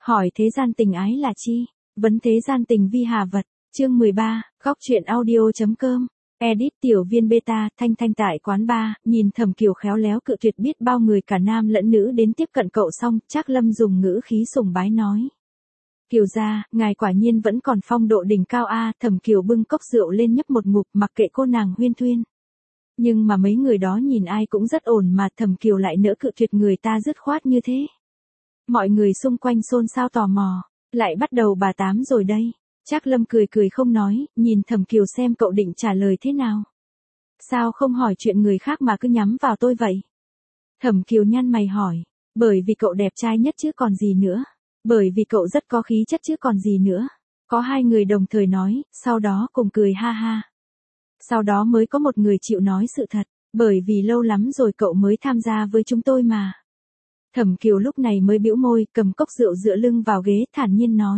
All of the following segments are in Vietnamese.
Hỏi thế gian tình ái là chi? Vấn thế gian tình vi hà vật. Chương 13, góc truyện audio.com. Edit tiểu viên beta, Thanh Thanh tại quán bar, nhìn Thẩm Kiều khéo léo cự tuyệt biết bao người cả nam lẫn nữ đến tiếp cận cậu xong, Trác Lâm dùng ngữ khí sùng bái nói. Kiều gia, ngài quả nhiên vẫn còn phong độ đỉnh cao a. Thẩm Kiều bưng cốc rượu lên nhấp một ngụm, mặc kệ cô nàng huyên thuyên. Nhưng mà mấy người đó nhìn ai cũng rất ổn mà Thẩm Kiều lại nỡ cự tuyệt người ta dứt khoát như thế. Mọi người xung quanh xôn xao tò mò, lại bắt đầu bà tám rồi đây. Trác Lâm cười cười không nói, nhìn Thẩm Kiều xem cậu định trả lời thế nào. Sao không hỏi chuyện người khác mà cứ nhắm vào tôi vậy? Thẩm Kiều nhăn mày hỏi, bởi vì cậu đẹp trai nhất chứ còn gì nữa. Bởi vì cậu rất có khí chất chứ còn gì nữa. Có hai người đồng thời nói, sau đó cùng cười ha ha. Sau đó mới có một người chịu nói sự thật, bởi vì lâu lắm rồi cậu mới tham gia với chúng tôi mà. Thẩm Kiều lúc này mới bĩu môi, cầm cốc rượu dựa lưng vào ghế thản nhiên nói.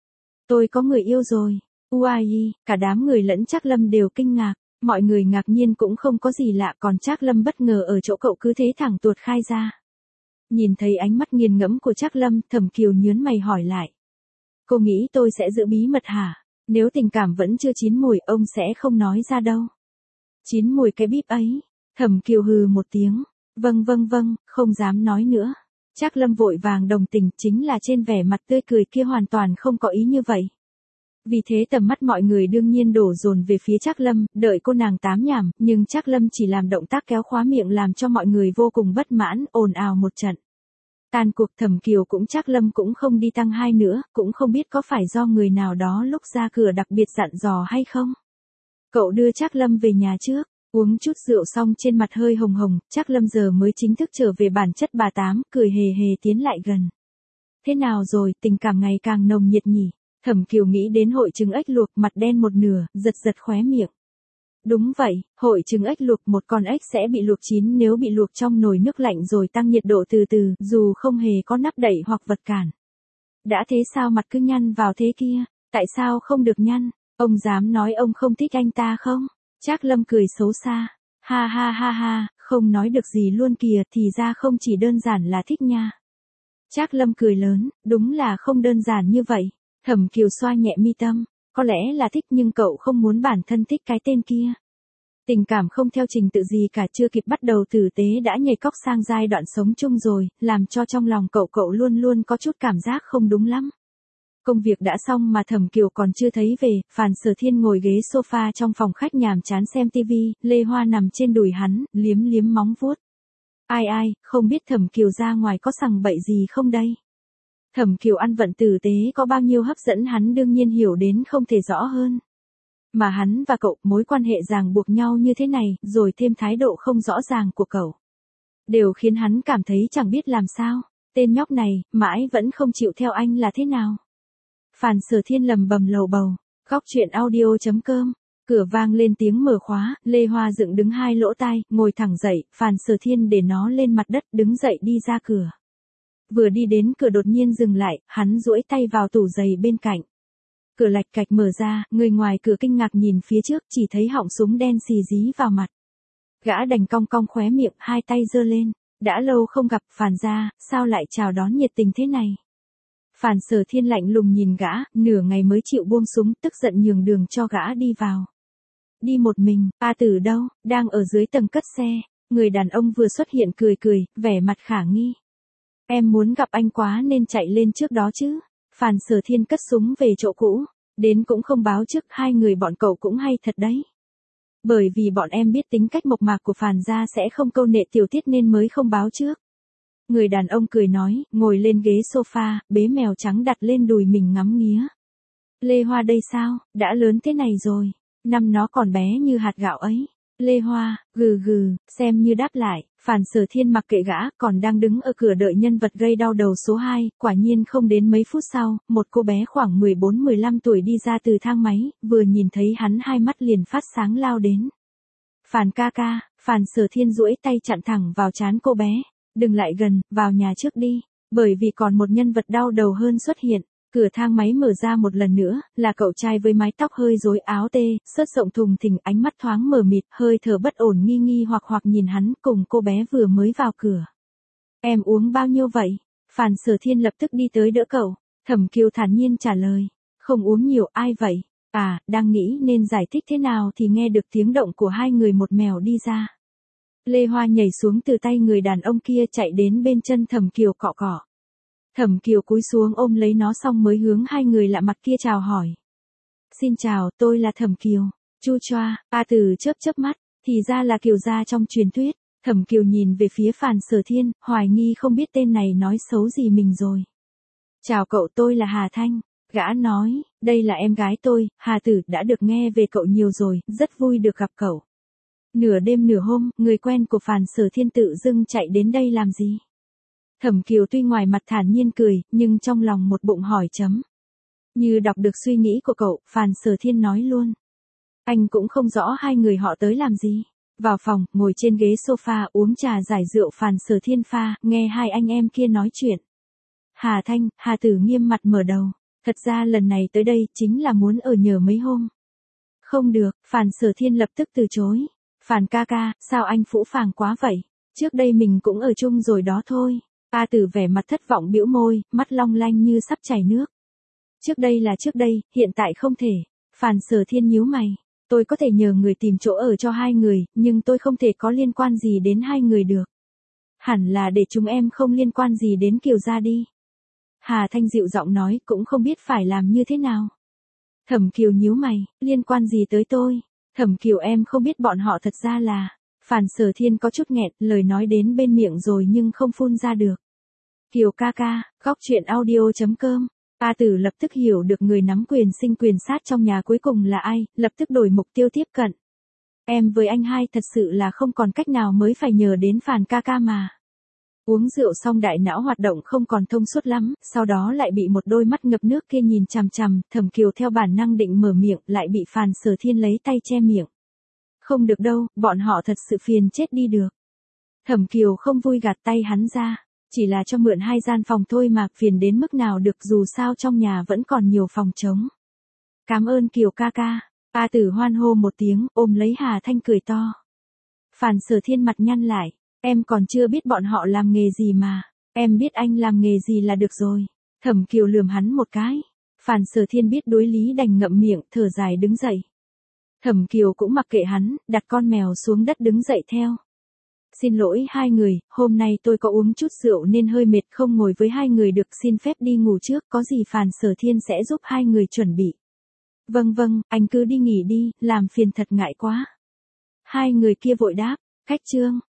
Tôi có người yêu rồi. Uai, cả đám người lẫn Trác Lâm đều kinh ngạc. Mọi người ngạc nhiên cũng không có gì lạ, còn Trác Lâm bất ngờ ở chỗ cậu cứ thế thẳng tuột khai ra. Nhìn thấy ánh mắt nghiền ngẫm của Trác Lâm, Thẩm Kiều nhớn mày hỏi lại. Cô nghĩ tôi sẽ giữ bí mật hả? Nếu tình cảm vẫn chưa chín mùi, ông sẽ không nói ra đâu. Chín mùi cái bíp ấy. Thẩm Kiều hừ một tiếng. Vâng, không dám nói nữa. Trác Lâm vội vàng đồng tình, chính là trên vẻ mặt tươi cười kia hoàn toàn không có ý như vậy. Vì thế tầm mắt mọi người đương nhiên đổ dồn về phía Trác Lâm, đợi cô nàng tám nhảm, nhưng Trác Lâm chỉ làm động tác kéo khóa miệng làm cho mọi người vô cùng bất mãn, ồn ào một trận. Tàn cuộc Thẩm Kiều cũng Trác Lâm cũng không đi tăng hai nữa, cũng không biết có phải do người nào đó lúc ra cửa đặc biệt dặn dò hay không. Cậu đưa Trác Lâm về nhà trước. Uống chút rượu xong trên mặt hơi hồng hồng, Trác Lâm giờ mới chính thức trở về bản chất bà tám, cười hề hề tiến lại gần. Thế nào rồi, tình cảm ngày càng nồng nhiệt nhỉ? Thẩm Kiều nghĩ đến hội trứng ếch luộc, mặt đen một nửa, giật khóe miệng. Đúng vậy, hội trứng ếch luộc, một con ếch sẽ bị luộc chín, nếu bị luộc trong nồi nước lạnh rồi tăng nhiệt độ từ từ, dù không hề có nắp đậy hoặc vật cản. Đã thế sao mặt cứ nhăn vào thế kia? Tại sao không được nhăn? Ông dám nói ông không thích anh ta không? Trác Lâm cười xấu xa. Ha, không nói được gì luôn kìa, thì ra không chỉ đơn giản là thích nha. Trác Lâm cười lớn, đúng là không đơn giản như vậy. Thẩm Kiều xoa nhẹ mi tâm, có lẽ là thích nhưng cậu không muốn bản thân thích cái tên kia. Tình cảm không theo trình tự gì cả, chưa kịp bắt đầu tử tế đã nhảy cóc sang giai đoạn sống chung rồi, làm cho trong lòng cậu luôn luôn có chút cảm giác không đúng lắm. Công việc đã xong mà Thẩm Kiều còn chưa thấy về, Phàn Sở Thiên ngồi ghế sofa trong phòng khách nhàm chán xem tivi, Lê Hoa nằm trên đùi hắn, liếm móng vuốt. Ai, không biết Thẩm Kiều ra ngoài có sằng bậy gì không đây? Thẩm Kiều ăn vận tử tế có bao nhiêu hấp dẫn hắn đương nhiên hiểu đến không thể rõ hơn. Mà hắn và cậu, mối quan hệ ràng buộc nhau như thế này, rồi thêm thái độ không rõ ràng của cậu. Đều khiến hắn cảm thấy chẳng biết làm sao, tên nhóc này, mãi vẫn không chịu theo anh là thế nào. Phàn Sở Thiên lầm bầm lầu bầu, góc truyện audio.com, cửa vang lên tiếng mở khóa, Lê Hoa dựng đứng hai lỗ tai, ngồi thẳng dậy, Phàn Sở Thiên để nó lên mặt đất, đứng dậy đi ra cửa. Vừa đi đến cửa đột nhiên dừng lại, hắn duỗi tay vào tủ giày bên cạnh. Cửa lạch cạch mở ra, người ngoài cửa kinh ngạc nhìn phía trước, chỉ thấy họng súng đen xì dí vào mặt. Gã đành cong khóe miệng, hai tay giơ lên. Đã lâu không gặp, Phàn gia, sao lại chào đón nhiệt tình thế này? Phàn Sở Thiên lạnh lùng nhìn gã, nửa ngày mới chịu buông súng, tức giận nhường đường cho gã đi vào. Đi một mình, A Tử đâu? Đang ở dưới tầng cất xe. Người đàn ông vừa xuất hiện cười, vẻ mặt khả nghi. Em muốn gặp anh quá nên chạy lên trước đó chứ. Phàn Sở Thiên cất súng về chỗ cũ. Đến cũng không báo trước, hai người bọn cậu cũng hay thật đấy. Bởi vì bọn em biết tính cách mộc mạc của Phàn gia sẽ không câu nệ tiểu tiết nên mới không báo trước. Người đàn ông cười nói, ngồi lên ghế sofa, bế mèo trắng đặt lên đùi mình ngắm nghía. Lê Hoa đây sao, đã lớn thế này rồi, năm nó còn bé như hạt gạo ấy. Lê Hoa, gừ, xem như đáp lại, Phàn Sở Thiên mặc kệ gã, còn đang đứng ở cửa đợi nhân vật gây đau đầu số 2, quả nhiên không đến mấy phút sau, một cô bé khoảng 14-15 tuổi đi ra từ thang máy, vừa nhìn thấy hắn hai mắt liền phát sáng lao đến. Phàn ca, Phàn Sở Thiên duỗi tay chặn thẳng vào trán cô bé. Đừng lại gần, vào nhà trước đi, bởi vì còn một nhân vật đau đầu hơn xuất hiện. Cửa thang máy mở ra một lần nữa, là cậu trai với mái tóc hơi rối, áo tê, sớt rộng thùng thình, ánh mắt thoáng mờ mịt, hơi thở bất ổn nghi hoặc nhìn hắn cùng cô bé vừa mới vào cửa. Em uống bao nhiêu vậy? Phàn Sở Thiên lập tức đi tới đỡ cậu. Thẩm Kiều thản nhiên trả lời. Không uống nhiều, ai vậy? À, đang nghĩ nên giải thích thế nào thì nghe được tiếng động của hai người một mèo đi ra. Lê Hoa nhảy xuống từ tay người đàn ông kia chạy đến bên chân Thẩm Kiều cọ cọ. Thẩm Kiều cúi xuống ôm lấy nó xong mới hướng hai người lạ mặt kia chào hỏi. Xin chào, tôi là Thẩm Kiều. Chu choa, A Tử chớp chớp mắt, thì ra là Kiều gia trong truyền thuyết. Thẩm Kiều nhìn về phía Phàn Sở Thiên, hoài nghi không biết tên này nói xấu gì mình rồi. Chào cậu, tôi là Hà Thanh. Gã nói, đây là em gái tôi, Hà Tử, đã được nghe về cậu nhiều rồi, rất vui được gặp cậu. Nửa đêm nửa hôm, người quen của Phàn Sở Thiên tự dưng chạy đến đây làm gì? Thẩm Kiều tuy ngoài mặt thản nhiên cười, nhưng trong lòng một bụng hỏi chấm. Như đọc được suy nghĩ của cậu, Phàn Sở Thiên nói luôn. Anh cũng không rõ hai người họ tới làm gì. Vào phòng, ngồi trên ghế sofa uống trà giải rượu Phàn Sở Thiên pha, nghe hai anh em kia nói chuyện. Hà Thanh, Hà Tử nghiêm mặt mở đầu. Thật ra lần này tới đây chính là muốn ở nhờ mấy hôm. Không được, Phàn Sở Thiên lập tức từ chối. Phàn ca ca, sao anh phũ phàng quá vậy? Trước đây mình cũng ở chung rồi đó thôi. A Tử vẻ mặt thất vọng bĩu môi, mắt long lanh như sắp chảy nước. Trước đây là trước đây, hiện tại không thể. Phàn Sở Thiên nhíu mày. Tôi có thể nhờ người tìm chỗ ở cho hai người, nhưng tôi không thể có liên quan gì đến hai người được. Hẳn là để chúng em không liên quan gì đến Kiều gia đi. Hà Thanh dịu giọng nói, cũng không biết phải làm như thế nào. Thẩm Kiều nhíu mày, liên quan gì tới tôi? Thẩm Kiều, em không biết bọn họ thật ra là... Phàn Sở Thiên có chút nghẹn, lời nói đến bên miệng rồi nhưng không phun ra được. Kiều ca ca, góc chuyện audio.com. A Tử lập tức hiểu được người nắm quyền sinh quyền sát trong nhà cuối cùng là ai, lập tức đổi mục tiêu tiếp cận. Em với anh hai thật sự là không còn cách nào mới phải nhờ đến Phàn ca ca mà. Uống rượu xong đại não hoạt động không còn thông suốt lắm, sau đó lại bị một đôi mắt ngập nước kia nhìn chằm chằm, Thẩm Kiều theo bản năng định mở miệng, lại bị Phàn Sở Thiên lấy tay che miệng. Không được đâu, bọn họ thật sự phiền chết đi được. Thẩm Kiều không vui gạt tay hắn ra, chỉ là cho mượn 2 gian phòng thôi mà, phiền đến mức nào được, dù sao trong nhà vẫn còn nhiều phòng trống. Cảm ơn Kiều ca ca. A Tử hoan hô một tiếng, ôm lấy Hà Thanh cười to. Phàn Sở Thiên mặt nhăn lại, em còn chưa biết bọn họ làm nghề gì mà, em biết anh làm nghề gì là được rồi. Thẩm Kiều lườm hắn một cái. Phàn Sở Thiên biết đối lý đành ngậm miệng, thở dài đứng dậy. Thẩm Kiều cũng mặc kệ hắn, đặt con mèo xuống đất đứng dậy theo. Xin lỗi hai người, hôm nay tôi có uống chút rượu nên hơi mệt, không ngồi với hai người được, xin phép đi ngủ trước, có gì Phàn Sở Thiên sẽ giúp hai người chuẩn bị. Vâng vâng, anh cứ đi nghỉ đi, làm phiền thật, ngại quá. Hai người kia vội đáp, cách chương.